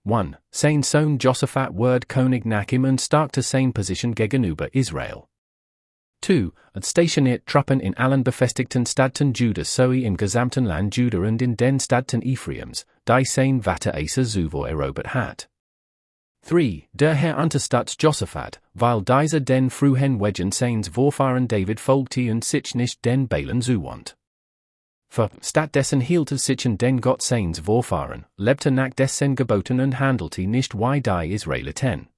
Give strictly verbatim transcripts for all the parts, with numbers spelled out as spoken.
one. Sein Sohn Josaphat Word König nach ihm und starkte sein Position gegenüber Israel. two. Und stationiert Truppen in allen befestigten Städten Judas sowie im gesamten Land Juda und in den Städten Ephraims, die sein Vater Asa zuvor erobert hat. three. Der Herr unterstützt Josaphat, weil dieser den frühen Wegen seines Vorfahren David folgte und sich nicht den Balen zuwandte. four. Stattdessen hielt er sich an den Gott seines Vorfahren, lebte nach dessen Geboten und handelte nicht wie die Israeliten.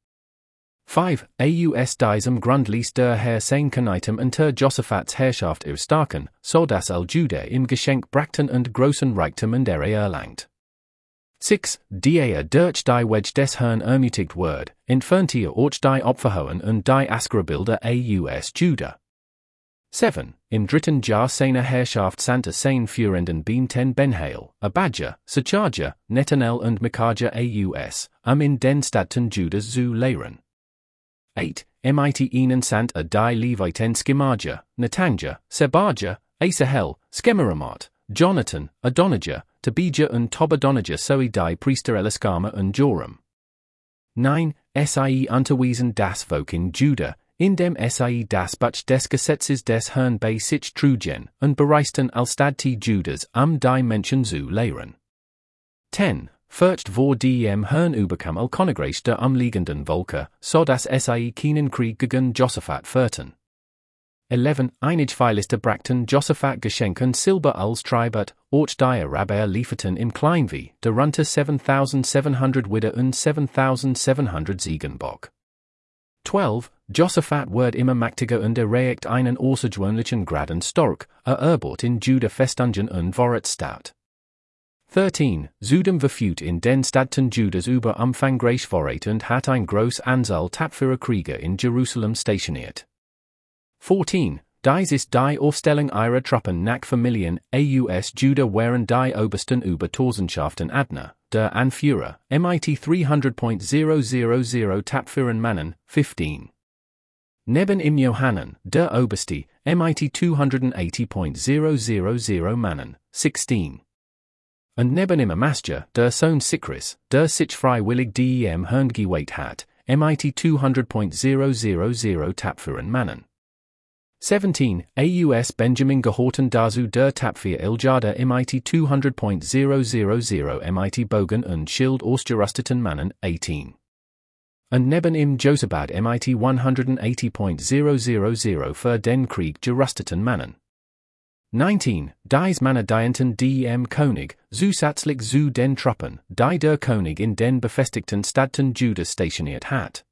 five. Aus diesem Grund ließ der Herr sein Königtum unter Josaphats Herrschaft erstarken, so dass all Juda im Geschenk brachten und großen Reichtum und Ehre erlangt. six. Die er durch die Wedge des Herrn ermutigt ward, entfernte er auch die Opferhohen und die Askerbilder aus Juda. seven. Im dritten Jahr seiner Herrschaft sandte sein führenden Beamten Benhail, Abadja, Sacharja, Netanel und Micajah aus, um in den Städten Judas zu lehren. eight. Mit ihnen sandt er die Leviten Schemaja, Netanja, Sebaja, Asahel, Schemiramat, Jonathan, Adonijah, Tobijah und Tobadonijah sowie die Priester Eliskama und Joram. nine. Sie unterwiesen das Volk in Juda, indem sie das Buch des Gesetzes des Herrn bei sich trugen, und bereisten alstad Judas um die Menschen zu lehren. ten. Furcht vor dem Herrn überkam al Königreich der umliegenden Völker, so dass sie keinen Krieg gegen Josaphat führten. eleven. Einigweiliste brachten Josaphat Geschenk und Silber als Tribut, auch die Araber lieferten im Kleinvieh, darunter siebentausendsiebenhundert Widder und siebentausendsiebenhundert Ziegenbock. twelve. Josaphat wird immer mächtiger und erreicht einen außergewöhnlichen Graden stark, er erbot in Juda Festungen und Vorratsstadt. thirteen. Zudem verfügt in den Städten Judas über umfangreich Vorräte und hat ein groß Anzahl tapferer Krieger in Jerusalem stationiert. fourteen. Dies ist die Aufstellung ihrer Truppen nach Familien aus Juda während die Obersten über Tausendschaften Adner, der Anführer, mit dreihunderttausend tapferen Mannen, fifteen. Neben im Johanan, der Oberste, mit zweihundertachtzig tausend Mannen, sixteen. Und neben im Amasja, der Sohn Sikris, der sich freiwillig dem Herrn geweiht hat, mit zweihunderttausend tapferen Mannen. seventeen. Aus Benjamin gehorten dazu der Tapfer Eljada mit zweihunderttausend mit Bogen und Schild ausgerüsteten Mannen, eighteen. Und neben ihm Josabad mit hundertachtzig tausend für den Krieg gerüsteten Mannen. nineteen. Dies Männer dienten dem König, zusätzlich zu den Truppen, die der König in den befestigten Städten Judas stationiert hat.